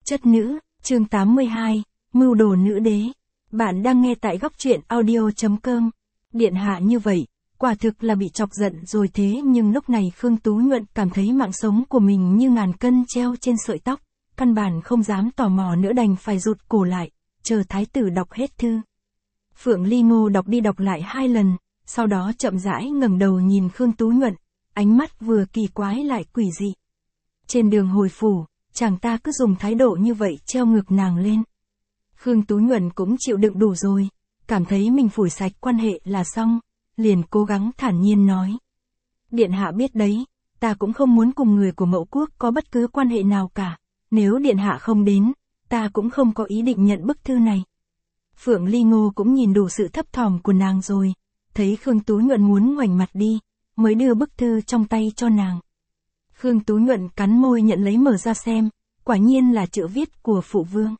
Chất nữ, chương 82, Mưu đồ nữ đế. Bạn đang nghe tại góc truyện audio.com. Điện hạ như vậy, quả thực là bị chọc giận rồi thế nhưng lúc này Khương Tú Nhuận cảm thấy mạng sống của mình như ngàn cân treo trên sợi tóc, căn bản không dám tò mò nữa đành phải rụt cổ lại, chờ thái tử đọc hết thư. Phượng Ly Ngô đọc đi đọc lại 2 lần, sau đó chậm rãi ngẩng đầu nhìn Khương Tú Nhuận, ánh mắt vừa kỳ quái lại quỷ dị. Trên đường hồi phủ, chàng ta cứ dùng thái độ như vậy treo ngược nàng lên. Khương Tú Nhuận cũng chịu đựng đủ rồi, cảm thấy mình phủi sạch quan hệ là xong, liền cố gắng thản nhiên nói. Điện hạ biết đấy, ta cũng không muốn cùng người của Mậu Quốc có bất cứ quan hệ nào cả, nếu điện hạ không đến, ta cũng không có ý định nhận bức thư này. Phượng Ly Ngô cũng nhìn đủ sự thấp thỏm của nàng rồi, thấy Khương Tú Nhuận muốn ngoảnh mặt đi, mới đưa bức thư trong tay cho nàng. Khương Tú Nhuận cắn môi nhận lấy mở ra xem, quả nhiên là chữ viết của phụ vương.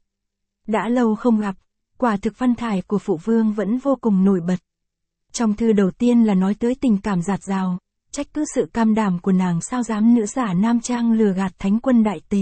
Đã lâu không gặp, quả thực văn thải của phụ vương vẫn vô cùng nổi bật. Trong thư đầu tiên là nói tới tình cảm dạt dào, trách cứ sự cam đảm của nàng sao dám nữ giả nam trang lừa gạt thánh quân đại tề.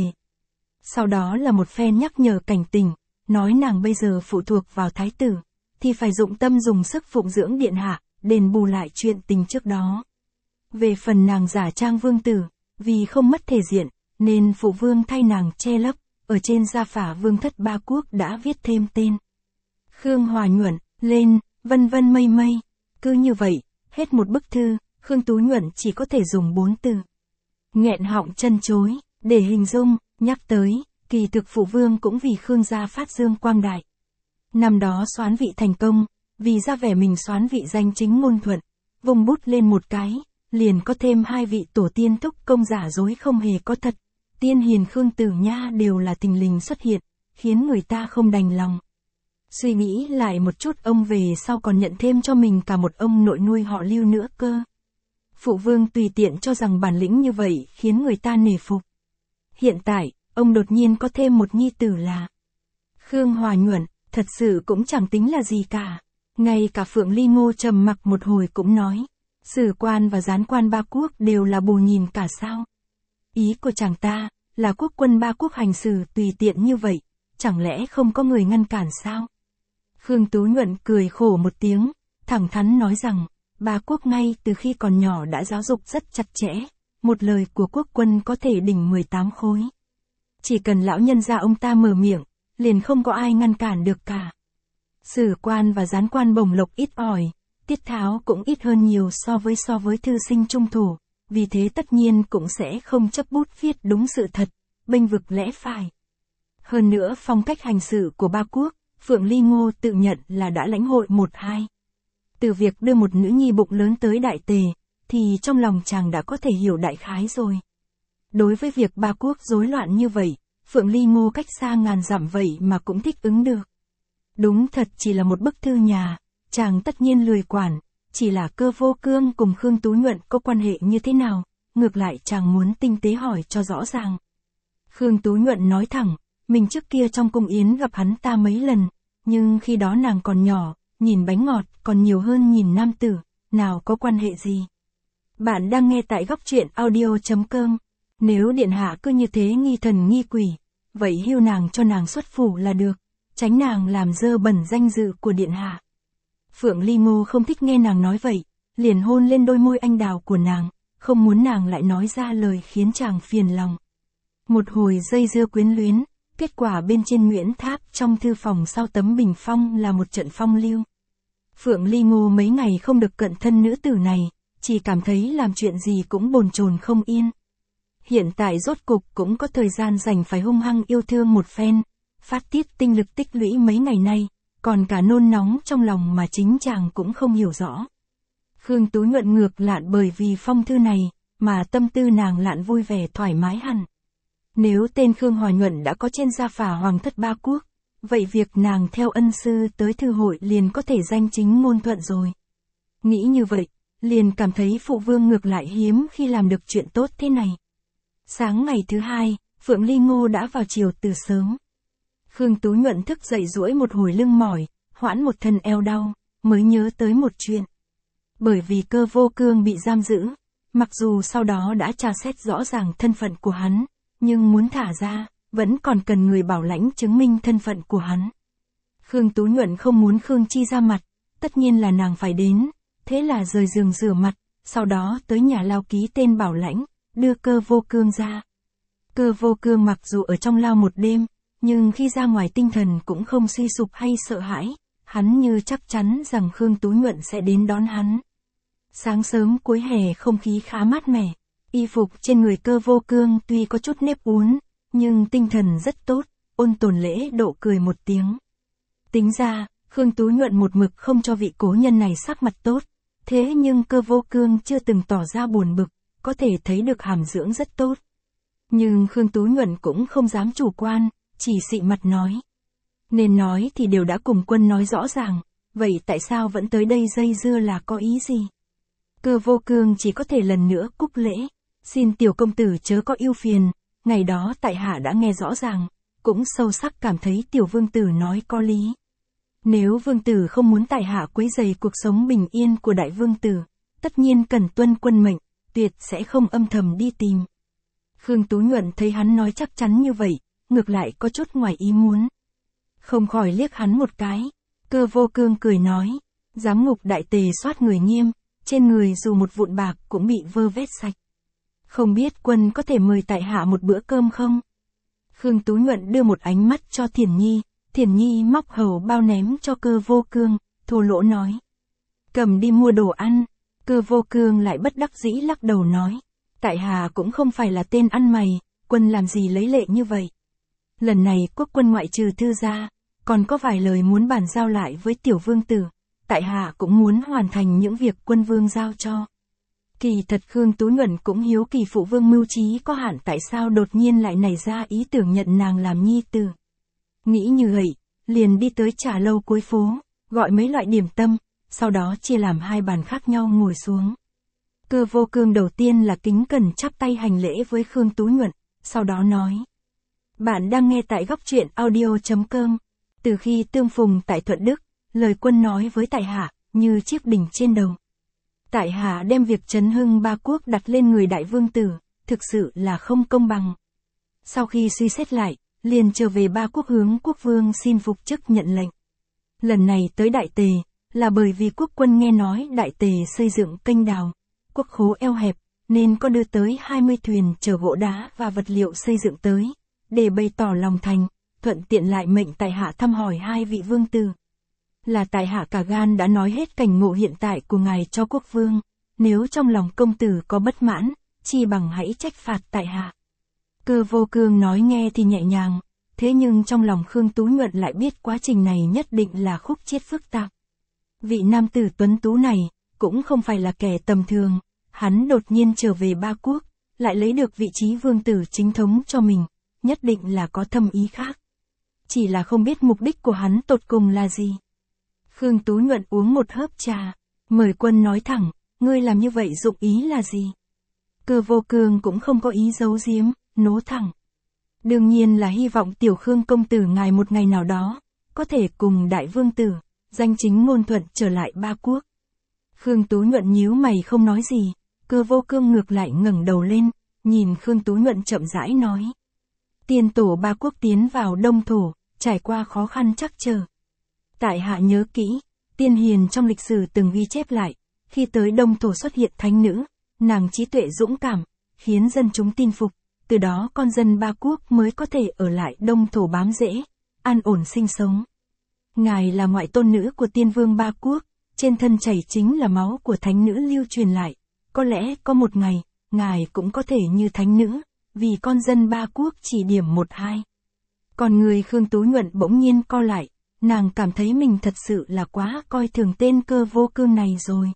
Sau đó là một phen nhắc nhở cảnh tỉnh, nói nàng bây giờ phụ thuộc vào thái tử, thì phải dụng tâm dùng sức phụng dưỡng điện hạ, đền bù lại chuyện tình trước đó. Về phần nàng giả trang vương tử, vì không mất thể diện, nên phụ vương thay nàng che lấp, ở trên gia phả vương thất ba quốc đã viết thêm tên. Khương Hòa Nhuận, lên, vân vân mây mây. Cứ như vậy, hết một bức thư, Khương Tú Nhuận chỉ có thể dùng 4 từ. Nghẹn họng chân chối, để hình dung, nhắc tới, kỳ thực phụ vương cũng vì Khương gia phát dương quang đại. Năm đó soán vị thành công, vì ra vẻ mình soán vị danh chính ngôn thuận, vùng bút lên một cái, liền có thêm 2 vị tổ tiên thúc công giả dối không hề có thật. Tiên hiền Khương Tử Nha đều là thình lình xuất hiện, khiến người ta không đành lòng. Suy nghĩ lại một chút ông về sau còn nhận thêm cho mình cả một ông nội nuôi họ Lưu nữa cơ. Phụ vương tùy tiện cho rằng bản lĩnh như vậy khiến người ta nể phục. Hiện tại, ông đột nhiên có thêm một nhi tử là Khương Hòa Nhuận, thật sự cũng chẳng tính là gì cả. Ngay cả Phượng Ly Ngô trầm mặc một hồi cũng nói, sử quan và gián quan ba quốc đều là bù nhìn cả sao. Ý của chàng ta, là quốc quân ba quốc hành xử tùy tiện như vậy, chẳng lẽ không có người ngăn cản sao? Khương Tú Nhuận cười khổ một tiếng, thẳng thắn nói rằng, ba quốc ngay từ khi còn nhỏ đã giáo dục rất chặt chẽ, một lời của quốc quân có thể đỉnh 18 khối. Chỉ cần lão nhân gia ông ta mở miệng, liền không có ai ngăn cản được cả. Sử quan và gián quan bổng lộc ít ỏi, tiết tháo cũng ít hơn nhiều so với thư sinh trung thủ. Vì thế tất nhiên cũng sẽ không chấp bút viết đúng sự thật, bênh vực lẽ phải. Hơn nữa phong cách hành xử của ba quốc, Phượng Ly Ngô tự nhận là đã lãnh hội 1-2. Từ việc đưa một nữ nhi bụng lớn tới đại tề, thì trong lòng chàng đã có thể hiểu đại khái rồi. Đối với việc ba quốc rối loạn như vậy, Phượng Ly Ngô cách xa ngàn dặm vậy mà cũng thích ứng được. Đúng thật chỉ là một bức thư nhà, chàng tất nhiên lười quản. Chỉ là Cơ Vô Cương cùng Khương Tú Nhuận có quan hệ như thế nào, ngược lại chàng muốn tinh tế hỏi cho rõ ràng. Khương Tú Nhuận nói thẳng, mình trước kia trong cung yến gặp hắn ta mấy lần, nhưng khi đó nàng còn nhỏ, nhìn bánh ngọt còn nhiều hơn nhìn nam tử, nào có quan hệ gì. Bạn đang nghe tại góc truyện audio.com, nếu điện hạ cứ như thế nghi thần nghi quỷ, vậy hưu nàng cho nàng xuất phủ là được, tránh nàng làm dơ bẩn danh dự của điện hạ. Phượng Ly Ngô không thích nghe nàng nói vậy, liền hôn lên đôi môi anh đào của nàng, không muốn nàng lại nói ra lời khiến chàng phiền lòng. Một hồi dây dưa quyến luyến, kết quả bên trên Nguyễn Tháp trong thư phòng sau tấm bình phong là một trận phong lưu. Phượng Ly Ngô mấy ngày không được cận thân nữ tử này, chỉ cảm thấy làm chuyện gì cũng bồn chồn không yên. Hiện tại rốt cục cũng có thời gian dành phải hung hăng yêu thương một phen, phát tiết tinh lực tích lũy mấy ngày nay. Còn cả nôn nóng trong lòng mà chính chàng cũng không hiểu rõ. Khương Tú Nhuận ngược lạn bởi vì phong thư này, mà tâm tư nàng lạn vui vẻ thoải mái hẳn. Nếu tên Khương Hòa Nhuận đã có trên gia phả hoàng thất ba quốc, vậy việc nàng theo ân sư tới thư hội liền có thể danh chính ngôn thuận rồi. Nghĩ như vậy, liền cảm thấy phụ vương ngược lại hiếm khi làm được chuyện tốt thế này. Sáng ngày thứ 2, Phượng Ly Ngô đã vào chiều từ sớm. Khương Tú Nhuận thức dậy duỗi một hồi lưng mỏi, hoãn một thân eo đau, mới nhớ tới một chuyện. Bởi vì Cơ Vô Cương bị giam giữ, mặc dù sau đó đã tra xét rõ ràng thân phận của hắn, nhưng muốn thả ra, vẫn còn cần người bảo lãnh chứng minh thân phận của hắn. Khương Tú Nhuận không muốn Khương Chi ra mặt, tất nhiên là nàng phải đến, thế là rời giường rửa mặt, sau đó tới nhà lao ký tên bảo lãnh, đưa Cơ Vô Cương ra. Cơ Vô Cương mặc dù ở trong lao một đêm, nhưng khi ra ngoài tinh thần cũng không suy sụp hay sợ hãi, hắn như chắc chắn rằng Khương Tú Nhuận sẽ đến đón hắn. Sáng sớm cuối hè không khí khá mát mẻ, y phục trên người Cơ Vô Cương tuy có chút nếp uốn, nhưng tinh thần rất tốt, ôn tồn lễ độ cười một tiếng. Tính ra, Khương Tú Nhuận một mực không cho vị cố nhân này sắc mặt tốt, thế nhưng Cơ Vô Cương chưa từng tỏ ra buồn bực, có thể thấy được hàm dưỡng rất tốt. Nhưng Khương Tú Nhuận cũng không dám chủ quan, chỉ xị mặt nói. Nên nói thì đều đã cùng quân nói rõ ràng, vậy tại sao vẫn tới đây dây dưa là có ý gì? Cơ Vô Cương chỉ có thể lần nữa cúc lễ, xin tiểu công tử chớ có ưu phiền, ngày đó tại hạ đã nghe rõ ràng, cũng sâu sắc cảm thấy tiểu vương tử nói có lý. Nếu vương tử không muốn tại hạ quấy rầy cuộc sống bình yên của đại vương tử, tất nhiên cần tuân quân mệnh, tuyệt sẽ không âm thầm đi tìm. Khương Tú Nhuận thấy hắn nói chắc chắn như vậy, ngược lại có chút ngoài ý muốn. Không khỏi liếc hắn một cái, Cơ Vô Cương cười nói, giám ngục đại tề soát người nghiêm, trên người dù một vụn bạc cũng bị vơ vét sạch. Không biết quân có thể mời tại hạ một bữa cơm không? Khương Tú Nhuận đưa một ánh mắt cho Thiển Nhi móc hầu bao ném cho Cơ Vô Cương, thô lỗ nói. Cầm đi mua đồ ăn, Cơ Vô Cương lại bất đắc dĩ lắc đầu nói. Tại hạ cũng không phải là tên ăn mày, quân làm gì lấy lệ như vậy. Lần này quốc quân ngoại trừ thư ra, còn có vài lời muốn bàn giao lại với tiểu vương tử, tại hạ cũng muốn hoàn thành những việc quân vương giao cho. Kỳ thật Khương Tú Nhuận cũng hiếu kỳ phụ vương mưu trí có hạn tại sao đột nhiên lại nảy ra ý tưởng nhận nàng làm nhi tử. Nghĩ như vậy, liền đi tới trà lâu cuối phố, gọi mấy loại điểm tâm, sau đó chia làm hai bàn khác nhau ngồi xuống. Cơ Vô Cương đầu tiên là kính cẩn chắp tay hành lễ với Khương Tú Nhuận, sau đó nói. Bạn đang nghe tại góc truyện audio.com. Từ khi tương phùng tại Thuận Đức, lời quân nói với tại hạ, như chiếc đỉnh trên đầu. Tại hạ đem việc trấn hưng ba quốc đặt lên người đại vương tử, thực sự là không công bằng. Sau khi suy xét lại, liền trở về ba quốc hướng quốc vương xin phục chức nhận lệnh. Lần này tới Đại Tề, là bởi vì quốc quân nghe nói Đại Tề xây dựng kênh đào, quốc khố eo hẹp, nên có đưa tới 20 thuyền chở gỗ đá và vật liệu xây dựng tới, để bày tỏ lòng thành, thuận tiện lại mệnh tại hạ thăm hỏi hai vị vương tử. Là tại hạ cả gan đã nói hết cảnh ngộ hiện tại của ngài cho quốc vương, nếu trong lòng công tử có bất mãn, chi bằng hãy trách phạt tại hạ. Cơ Vô Cương nói nghe thì nhẹ nhàng, thế nhưng trong lòng Khương Tú Nhuận lại biết quá trình này nhất định là khúc chiết phức tạp. Vị nam tử tuấn tú này, cũng không phải là kẻ tầm thường, hắn đột nhiên trở về ba quốc, lại lấy được vị trí vương tử chính thống cho mình, nhất định là có thâm ý khác. Chỉ là không biết mục đích của hắn tột cùng là gì. Khương Tú Nhuận uống một hớp trà, mời quân nói thẳng, ngươi làm như vậy dụng ý là gì? Cơ Vô Cương cũng không có ý giấu giếm, nố thẳng. Đương nhiên là hy vọng tiểu Khương công tử ngài một ngày nào đó, có thể cùng đại vương tử, danh chính ngôn thuận trở lại ba quốc. Khương Tú Nhuận nhíu mày không nói gì, Cơ Vô Cương ngược lại ngẩng đầu lên, nhìn Khương Tú Nhuận chậm rãi nói. Tiên tổ ba quốc tiến vào Đông Thổ, trải qua khó khăn trắc trở. Tại hạ nhớ kỹ, tiên hiền trong lịch sử từng ghi chép lại, khi tới Đông Thổ xuất hiện thánh nữ, nàng trí tuệ dũng cảm, khiến dân chúng tin phục, từ đó con dân ba quốc mới có thể ở lại Đông Thổ bám rễ, an ổn sinh sống. Ngài là ngoại tôn nữ của tiên vương ba quốc, trên thân chảy chính là máu của thánh nữ lưu truyền lại, có lẽ có một ngày, ngài cũng có thể như thánh nữ, vì con dân ba quốc chỉ điểm 1-2. Còn người Khương Tú Nhuận bỗng nhiên co lại, nàng cảm thấy mình thật sự là quá coi thường tên Cơ Vô Cương này rồi.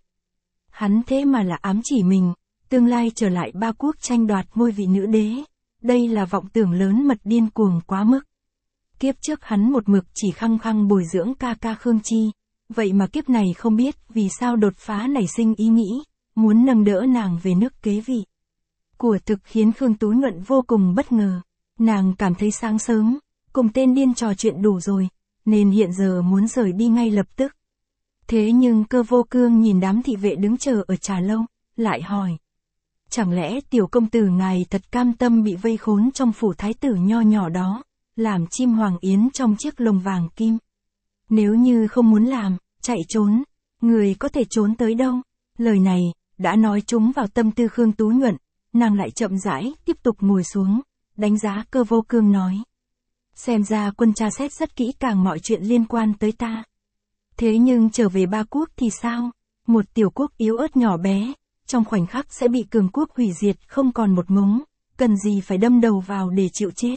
Hắn thế mà là ám chỉ mình, tương lai trở lại ba quốc tranh đoạt ngôi vị nữ đế, đây là vọng tưởng lớn mật điên cuồng quá mức. Kiếp trước hắn một mực chỉ khăng khăng bồi dưỡng ca ca Khương Chi, vậy mà kiếp này không biết vì sao đột phá nảy sinh ý nghĩ, muốn nâng đỡ nàng về nước kế vị. Của thực khiến Khương Tú Nhuận vô cùng bất ngờ, nàng cảm thấy sáng sớm, cùng tên điên trò chuyện đủ rồi, nên hiện giờ muốn rời đi ngay lập tức. Thế nhưng Cơ Vô Cương nhìn đám thị vệ đứng chờ ở trà lâu, lại hỏi. chẳng lẽ tiểu công tử ngài thật cam tâm bị vây khốn trong phủ thái tử nho nhỏ đó, làm chim hoàng yến trong chiếc lồng vàng kim? Nếu như không muốn làm, chạy trốn, người có thể trốn tới đâu? Lời này, đã nói trúng vào tâm tư Khương Tú Nhuận, nàng lại chậm rãi, tiếp tục ngồi xuống, đánh giá Cơ Vô Cương nói. Xem ra quân tra xét rất kỹ càng mọi chuyện liên quan tới ta. Thế nhưng trở về Ba Quốc thì sao? Một tiểu quốc yếu ớt nhỏ bé, trong khoảnh khắc sẽ bị cường quốc hủy diệt không còn một mống, cần gì phải đâm đầu vào để chịu chết.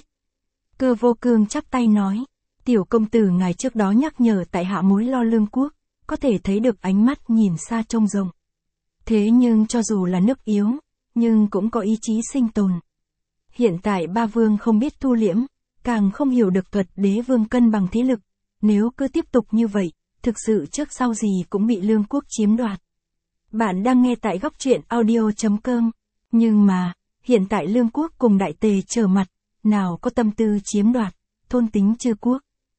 Cơ Vô Cương chắp tay nói, tiểu công tử ngài trước đó nhắc nhở tại hạ mối lo lương quốc, có thể thấy được ánh mắt nhìn xa trông rộng. Thế nhưng cho dù là nước yếu, nhưng cũng có ý chí sinh tồn. Hiện tại ba vương không biết thu liễm, càng không hiểu được thuật đế vương cân bằng thế lực, nếu cứ tiếp tục như vậy, thực sự trước sau gì cũng bị lương quốc chiếm đoạt. Bạn đang nghe tại góc truyện audio.com, nhưng mà, hiện tại lương quốc cùng đại tề trở mặt, nào có tâm tư chiếm đoạt, thôn tính chư quốc.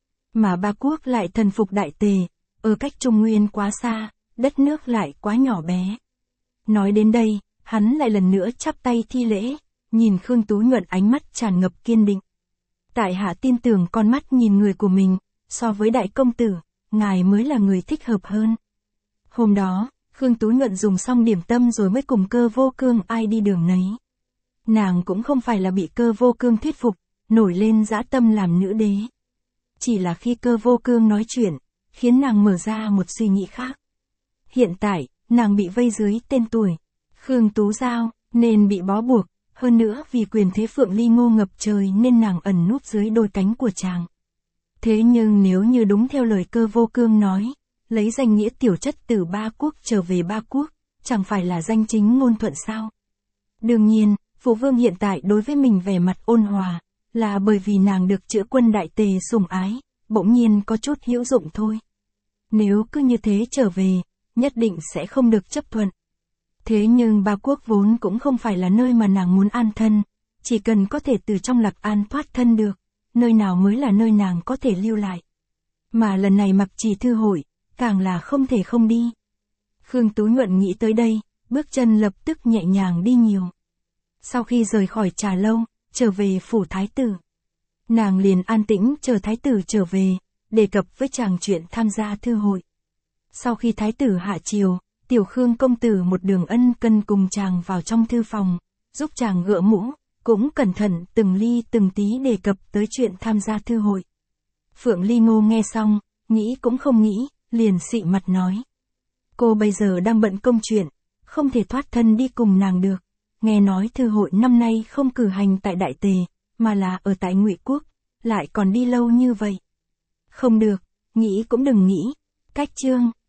Mà Ba Quốc lại thần phục đại tề, ở cách Trung Nguyên quá xa, đất nước lại quá nhỏ bé. Nói đến đây, hắn lại lần nữa chắp tay thi lễ, nhìn Khương Tú Nhuận ánh mắt tràn ngập kiên định. Tại hạ tin tưởng con mắt nhìn người của mình, so với đại công tử, ngài mới là người thích hợp hơn. Hôm đó, Khương Tú Nhuận dùng xong điểm tâm rồi mới cùng Cơ Vô Cương ai đi đường nấy. Nàng cũng không phải là bị Cơ Vô Cương thuyết phục, nổi lên dã tâm làm nữ đế. Chỉ là khi Cơ Vô Cương nói chuyện, khiến nàng mở ra một suy nghĩ khác. Hiện tại, nàng bị vây dưới tên tuổi Khương Tú Giao, nên bị bó buộc, hơn nữa vì quyền thế Phượng Ly Ngô ngập trời nên nàng ẩn núp dưới đôi cánh của chàng. Thế nhưng nếu như đúng theo lời Cơ Vô Cương nói, lấy danh nghĩa tiểu chất từ Ba Quốc trở về Ba Quốc, chẳng phải là danh chính ngôn thuận sao? Đương nhiên, Phụ Vương hiện tại đối với mình vẻ mặt ôn hòa, là bởi vì nàng được chữa quân đại tề sủng ái, bỗng nhiên có chút hữu dụng thôi. Nếu cứ như thế trở về, nhất định sẽ không được chấp thuận. Thế nhưng Ba Quốc vốn cũng không phải là nơi mà nàng muốn an thân, chỉ cần có thể từ trong Lạc An thoát thân được, nơi nào mới là nơi nàng có thể lưu lại. Mà lần này Mặc Trì thư hội, càng là không thể không đi. Khương Tú Nhuận nghĩ tới đây, bước chân lập tức nhẹ nhàng đi nhiều. Sau khi rời khỏi trà lâu, trở về phủ thái tử, nàng liền an tĩnh chờ thái tử trở về, đề cập với chàng chuyện tham gia thư hội. Sau khi thái tử hạ triều, tiểu Khương công tử một đường ân cần cùng chàng vào trong thư phòng, giúp chàng gỡ mũ, cũng cẩn thận từng ly từng tí đề cập tới chuyện tham gia thư hội. Phượng Ly Ngô nghe xong, nghĩ cũng không nghĩ, liền xị mặt nói. Cô bây giờ đang bận công chuyện, không thể thoát thân đi cùng nàng được. Nghe nói thư hội năm nay không cử hành tại Đại Tề, mà là ở tại Ngụy Quốc, lại còn đi lâu như vậy. Không được, nghĩ cũng đừng nghĩ. Cách chương,